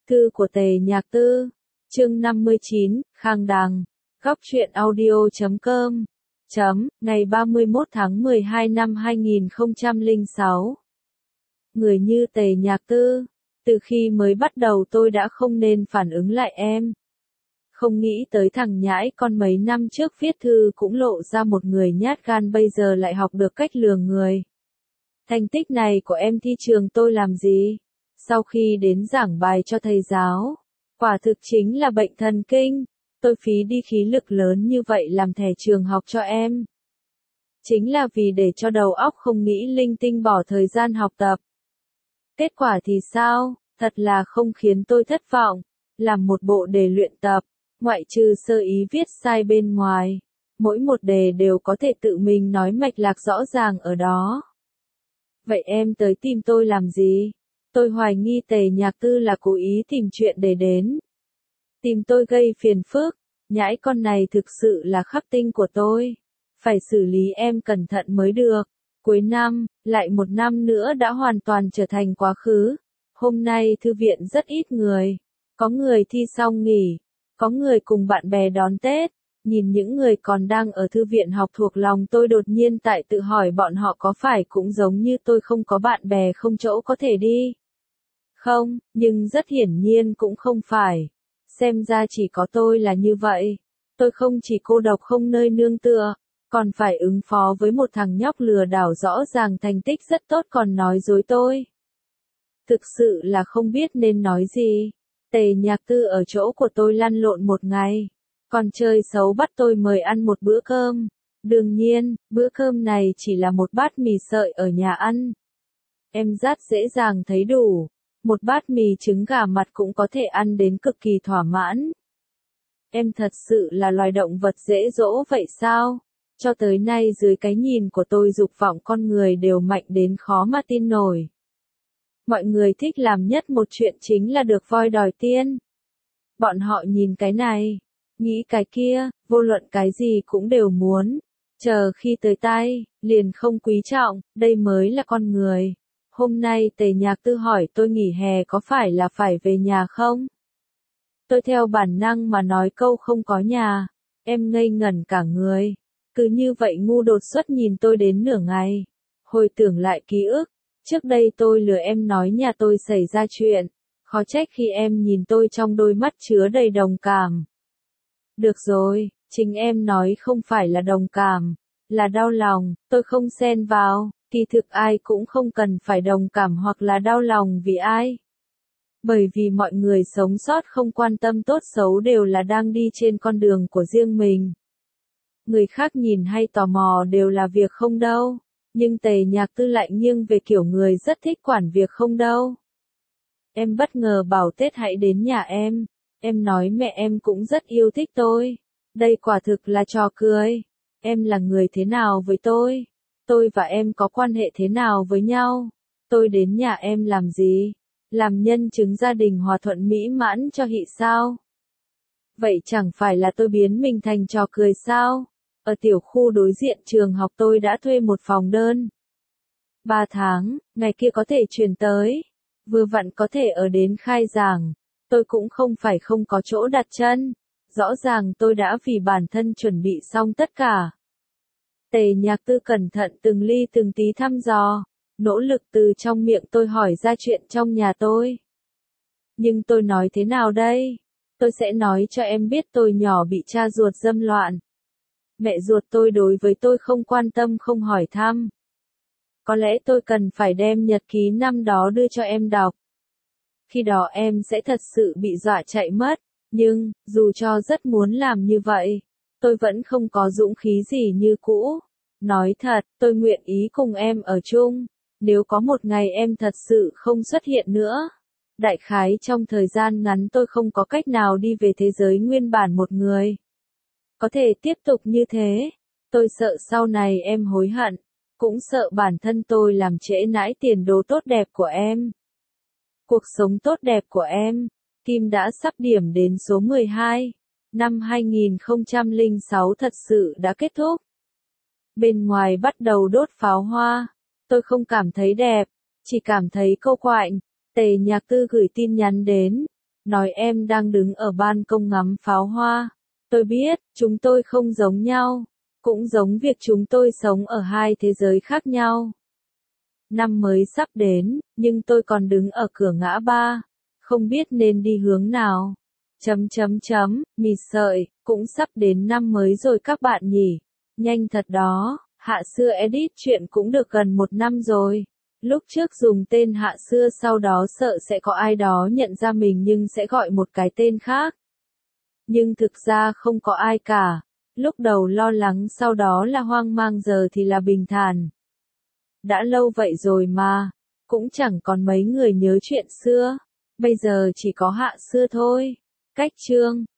Thư của Tề Nhạc Tư, chương 59, Khang Đằng, Góc truyện audio.com, ngày 31 tháng 12 năm 2006. Người như Tề Nhạc Tư, từ khi mới bắt đầu tôi đã không nên phản ứng lại em. Không nghĩ tới thằng nhãi con mấy năm trước viết thư cũng lộ ra một người nhát gan bây giờ lại học được cách lừa người. Thành tích này của em thi trường tôi làm gì? Sau khi đến giảng bài cho thầy giáo, quả thực chính là bệnh thần kinh, tôi phí đi khí lực lớn như vậy làm thẻ trường học cho em. Chính là vì để cho đầu óc không nghĩ linh tinh bỏ thời gian học tập. Kết quả thì sao? Thật là không khiến tôi thất vọng, làm một bộ đề luyện tập, ngoại trừ sơ ý viết sai bên ngoài, mỗi một đề đều có thể tự mình nói mạch lạc rõ ràng ở đó. Vậy em tới tìm tôi làm gì? Tôi hoài nghi Tề Nhạc Tư là cố ý tìm chuyện để đến. Tìm tôi gây phiền phức, nhãi con này thực sự là khắc tinh của tôi. Phải xử lý em cẩn thận mới được. Cuối năm, lại một năm nữa đã hoàn toàn trở thành quá khứ. Hôm nay thư viện rất ít người. Có người thi xong nghỉ, có người cùng bạn bè đón Tết. Nhìn những người còn đang ở thư viện học thuộc lòng tôi đột nhiên tại tự hỏi bọn họ có phải cũng giống như tôi không có bạn bè không chỗ có thể đi. Không, nhưng rất hiển nhiên cũng không phải. Xem ra chỉ có tôi là như vậy. Tôi không chỉ cô độc không nơi nương tựa, còn phải ứng phó với một thằng nhóc lừa đảo rõ ràng thành tích rất tốt còn nói dối tôi. Thực sự là không biết nên nói gì. Tề Nhạc Tư ở chỗ của tôi lăn lộn một ngày, còn chơi xấu bắt tôi mời ăn một bữa cơm. Đương nhiên, bữa cơm này chỉ là một bát mì sợi ở nhà ăn. Em rất dễ dàng thấy đủ. Một bát mì trứng gà mặt cũng có thể ăn đến cực kỳ thỏa mãn. Em thật sự là loài động vật dễ dỗ vậy sao? Cho tới nay dưới cái nhìn của tôi dục vọng con người đều mạnh đến khó mà tin nổi. Mọi người thích làm nhất một chuyện chính là được voi đòi tiên. Bọn họ nhìn cái này, nghĩ cái kia, vô luận cái gì cũng đều muốn. Chờ khi tới tay, liền không quý trọng, đây mới là con người. Hôm nay Tề Nhạc Tư hỏi tôi nghỉ hè có phải là phải về nhà không? Tôi theo bản năng mà nói câu không có nhà. Em ngây ngẩn cả người. Cứ như vậy ngu đột xuất nhìn tôi đến nửa ngày. Hồi tưởng lại ký ức. Trước đây tôi lừa em nói nhà tôi xảy ra chuyện. Khó trách khi em nhìn tôi trong đôi mắt chứa đầy đồng cảm. Được rồi, chính em nói không phải là đồng cảm, là đau lòng, tôi không xen vào. Kỳ thực ai cũng không cần phải đồng cảm hoặc là đau lòng vì ai. Bởi vì mọi người sống sót không quan tâm tốt xấu đều là đang đi trên con đường của riêng mình. Người khác nhìn hay tò mò đều là việc không đâu, nhưng Tề Nhạc Tư lại nghiêng về kiểu người rất thích quản việc không đâu. Em bất ngờ bảo Tết hãy đến nhà em nói mẹ em cũng rất yêu thích tôi. Đây quả thực là trò cười. Em là người thế nào với tôi? Tôi và em có quan hệ thế nào với nhau? Tôi đến nhà em làm gì? Làm nhân chứng gia đình hòa thuận mỹ mãn cho hị sao? Vậy chẳng phải là tôi biến mình thành trò cười sao? Ở tiểu khu đối diện trường học tôi đã thuê một phòng đơn. 3 tháng, ngày kia có thể chuyển tới. Vừa vặn có thể ở đến khai giảng. Tôi cũng không phải không có chỗ đặt chân. Rõ ràng tôi đã vì bản thân chuẩn bị xong tất cả. Tề Nhạc Tư cẩn thận từng ly từng tí thăm dò, nỗ lực từ trong miệng tôi hỏi ra chuyện trong nhà tôi. Nhưng tôi nói thế nào đây? Tôi sẽ nói cho em biết tôi nhỏ bị cha ruột dâm loạn. Mẹ ruột tôi đối với tôi không quan tâm không hỏi thăm. Có lẽ tôi cần phải đem nhật ký năm đó đưa cho em đọc. Khi đó em sẽ thật sự bị dọa chạy mất, nhưng, dù cho rất muốn làm như vậy, tôi vẫn không có dũng khí gì như cũ. Nói thật, tôi nguyện ý cùng em ở chung. Nếu có một ngày em thật sự không xuất hiện nữa. Đại khái trong thời gian ngắn tôi không có cách nào đi về thế giới nguyên bản một người. Có thể tiếp tục như thế. Tôi sợ sau này em hối hận. Cũng sợ bản thân tôi làm trễ nải tiền đồ tốt đẹp của em. Cuộc sống tốt đẹp của em. Kim đã sắp điểm đến số 12. Năm 2006 thật sự đã kết thúc. Bên ngoài bắt đầu đốt pháo hoa. Tôi không cảm thấy đẹp, chỉ cảm thấy cô quạnh. Tề Nhạc Tư gửi tin nhắn đến. nói em đang đứng ở ban công ngắm pháo hoa. Tôi biết, chúng tôi không giống nhau, cũng giống việc chúng tôi sống ở hai thế giới khác nhau. Năm mới sắp đến, nhưng tôi còn đứng ở cửa ngã ba, không biết nên đi hướng nào. Mì sợi, cũng sắp đến năm mới rồi các bạn nhỉ. Nhanh thật đó, Hạ Xưa edit chuyện cũng được gần 1 năm rồi. Lúc trước dùng tên Hạ Xưa, sau đó sợ sẽ có ai đó nhận ra mình nhưng sẽ gọi một cái tên khác. Nhưng thực ra không có ai cả. Lúc đầu lo lắng, sau đó là hoang mang, giờ thì là bình thản. Đã lâu vậy rồi mà, cũng chẳng còn mấy người nhớ chuyện xưa. Bây giờ chỉ có Hạ Xưa thôi. Cách chương